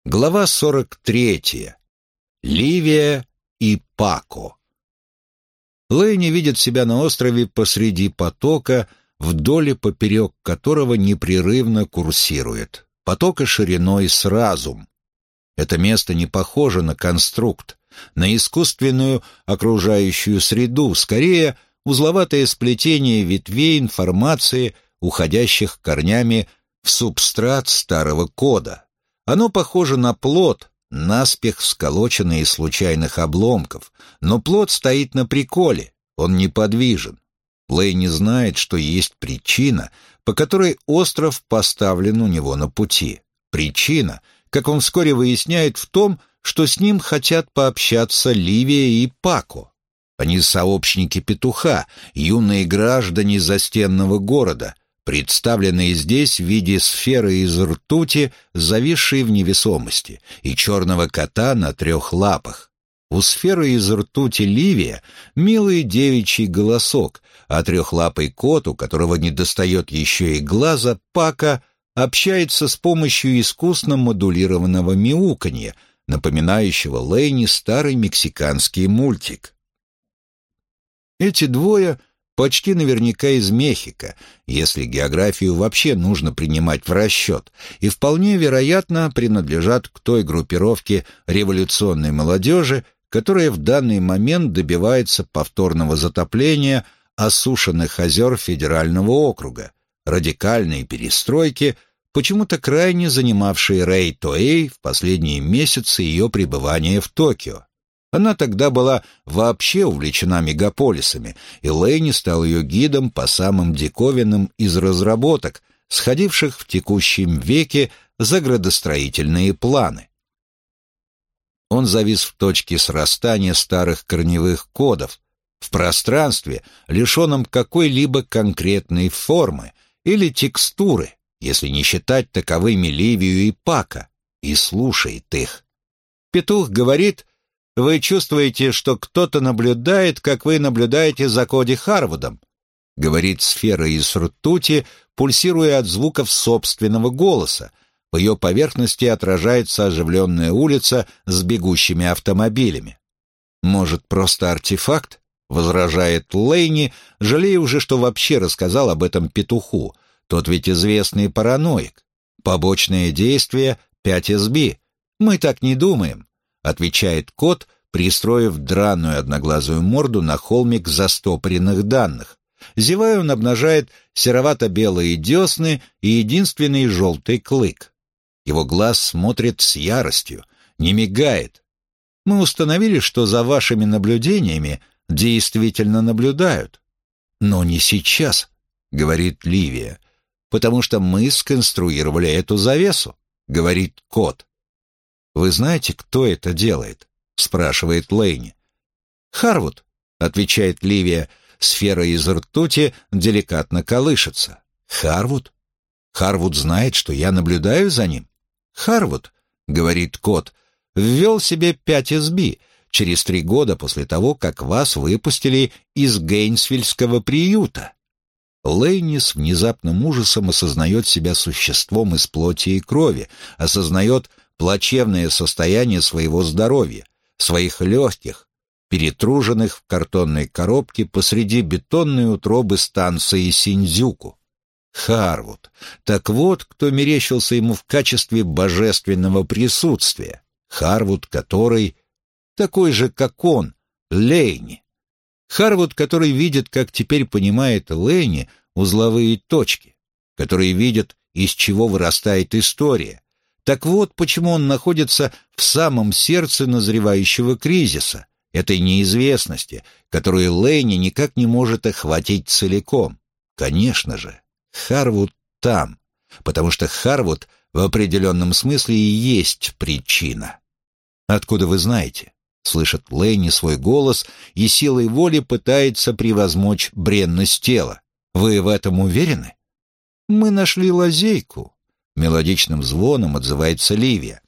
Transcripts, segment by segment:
Глава 43. Ливия и Пако. Лэйни видит себя на острове посреди потока, вдоль и поперек которого непрерывно курсирует. Потока шириной с разум. Это место не похоже на конструкт, на искусственную окружающую среду, скорее узловатое сплетение ветвей информации, уходящих корнями в субстрат старого кода. Оно похоже на плод, наспех сколоченный из случайных обломков, но плод стоит на приколе, он неподвижен. Лэйни знает, что есть причина, по которой остров поставлен у него на пути. Причина, как он вскоре выясняет, в том, что с ним хотят пообщаться Ливия и Пако. Они сообщники петуха, юные граждане застенного города, представленные здесь в виде сферы из ртути, зависшей в невесомости, и черного кота на 3 лапах. У сферы из ртути Ливия милый девичий голосок, а 3-лапый кот, у которого недостает еще и глаза, Пако, общается с помощью искусно модулированного мяуканья, напоминающего Лэйни старый мексиканский мультик. Эти двое почти наверняка из Мехико, если географию вообще нужно принимать в расчет, и вполне вероятно принадлежат к той группировке революционной молодежи, которая в данный момент добивается повторного затопления осушенных озер федерального округа, радикальной перестройки, почему-то крайне занимавшей Рэй Тоэй в последние месяцы ее пребывания в Токио. Она тогда была вообще увлечена мегаполисами, и Лэйни стал ее гидом по самым диковинным из разработок, сходивших в текущем веке за градостроительные планы. Он завис в точке срастания старых корневых кодов, в пространстве, лишенном какой-либо конкретной формы или текстуры, если не считать таковыми Ливию и Пако, и слушает их. Петух говорит: «Вы чувствуете, что кто-то наблюдает, как вы наблюдаете за Коди Харвудом», — говорит сфера из ртути, пульсируя от звуков собственного голоса. По ее поверхности отражается оживленная улица с бегущими автомобилями. «Может, просто артефакт?» — возражает Лэйни, жалея уже, что вообще рассказал об этом петуху. Тот ведь известный параноик. Побочное действие 5SB. «Мы так не думаем», — отвечает кот, пристроив драную одноглазую морду на холмик застопоренных данных. Зевая, он обнажает серовато-белые десны и единственный желтый клык. Его глаз смотрит с яростью, не мигает. «Мы установили, что за вашими наблюдениями действительно наблюдают». «Но не сейчас», — говорит Ливия, «потому что мы сконструировали эту завесу», — говорит кот. «Вы знаете, кто это делает?» — спрашивает Лэйни. «Харвуд», — отвечает Ливия, сфера из ртути деликатно колышется. «Харвуд? Харвуд знает, что я наблюдаю за ним?» «Харвуд», — говорит кот, — «ввел себе 5SB через 3 года после того, как вас выпустили из Гейнсвильского приюта». Лэйни с внезапным ужасом осознает себя существом из плоти и крови, осознает плачевное состояние своего здоровья, своих легких, перетруженных в картонной коробке посреди бетонной утробы станции Синдзюку. Харвуд. Так вот, кто мерещился ему в качестве божественного присутствия. Харвуд, который такой же, как он, Лэйни. Харвуд, который видит, как теперь понимает Лэйни, узловые точки, который видит, из чего вырастает история. Так вот, почему он находится в самом сердце назревающего кризиса, этой неизвестности, которую Лэйни никак не может охватить целиком. Конечно же, Харвуд там, потому что Харвуд в определенном смысле и есть причина. «Откуда вы знаете?» — слышит Лэйни свой голос и силой воли пытается превозмочь бренность тела. «Вы в этом уверены?» «Мы нашли лазейку», — мелодичным звоном отзывается Ливия.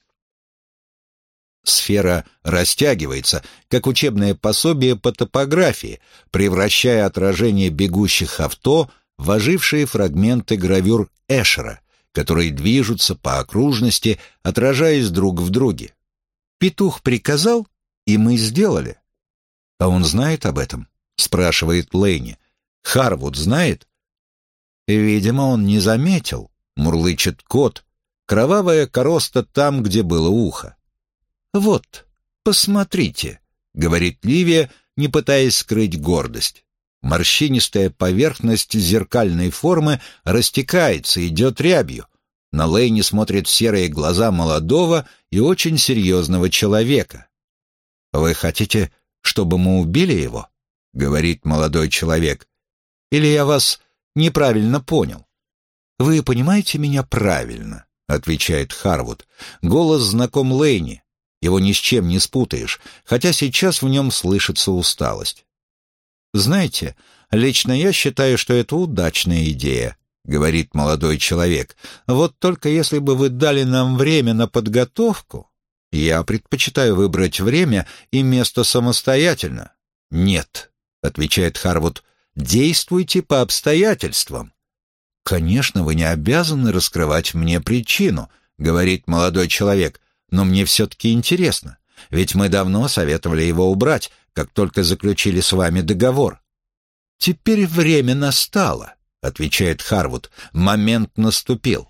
Сфера растягивается, как учебное пособие по топографии, превращая отражение бегущих авто в ожившие фрагменты гравюр Эшера, которые движутся по окружности, отражаясь друг в друге. Петух приказал, и мы сделали. «А он знает об этом?» — спрашивает Лэйни. «Харвуд знает?» «Видимо, он не заметил», — мурлычет кот. «Кровавая короста там, где было ухо». «Вот, посмотрите», — говорит Ливия, не пытаясь скрыть гордость. Морщинистая поверхность зеркальной формы растекается, идет рябью. На Лэйни смотрят серые глаза молодого и очень серьезного человека. «Вы хотите, чтобы мы убили его?» — говорит молодой человек. «Или я вас неправильно понял?» «Вы понимаете меня правильно», — отвечает Харвуд. Голос знаком Лэйни. Его ни с чем не спутаешь, хотя сейчас в нем слышится усталость. «Знаете, лично я считаю, что это удачная идея», — говорит молодой человек. «Вот только если бы вы дали нам время на подготовку, я предпочитаю выбрать время и место самостоятельно». «Нет», — отвечает Харвуд, — «действуйте по обстоятельствам». «Конечно, вы не обязаны раскрывать мне причину», — говорит молодой человек, «но мне все-таки интересно, ведь мы давно советовали его убрать, как только заключили с вами договор». «Теперь время настало», — отвечает Харвуд, — «момент наступил».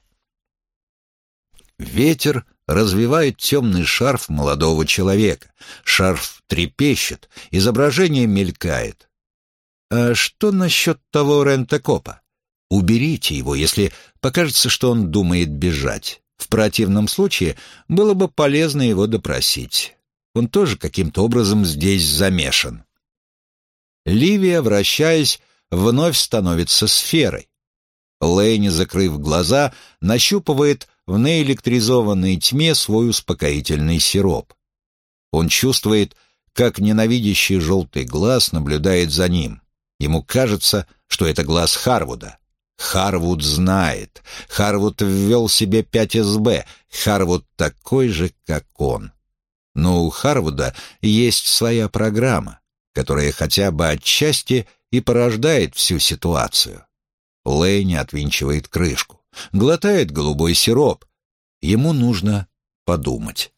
Ветер развивает темный шарф молодого человека. Шарф трепещет, изображение мелькает. «А что насчет того рентекопа? Уберите его, если покажется, что он думает бежать. В противном случае было бы полезно его допросить. Он тоже каким-то образом здесь замешан». Ливия, вращаясь, вновь становится сферой. Лэйни, закрыв глаза, нащупывает в наэлектризованной тьме свой успокоительный сироп. Он чувствует, как ненавидящий желтый глаз наблюдает за ним. Ему кажется, что это глаз Харвуда. Харвуд знает. Харвуд ввел себе 5 СБ. Харвуд такой же, как он. Но у Харвуда есть своя программа, которая хотя бы отчасти и порождает всю ситуацию. Лэйни отвинчивает крышку, глотает голубой сироп. Ему нужно подумать.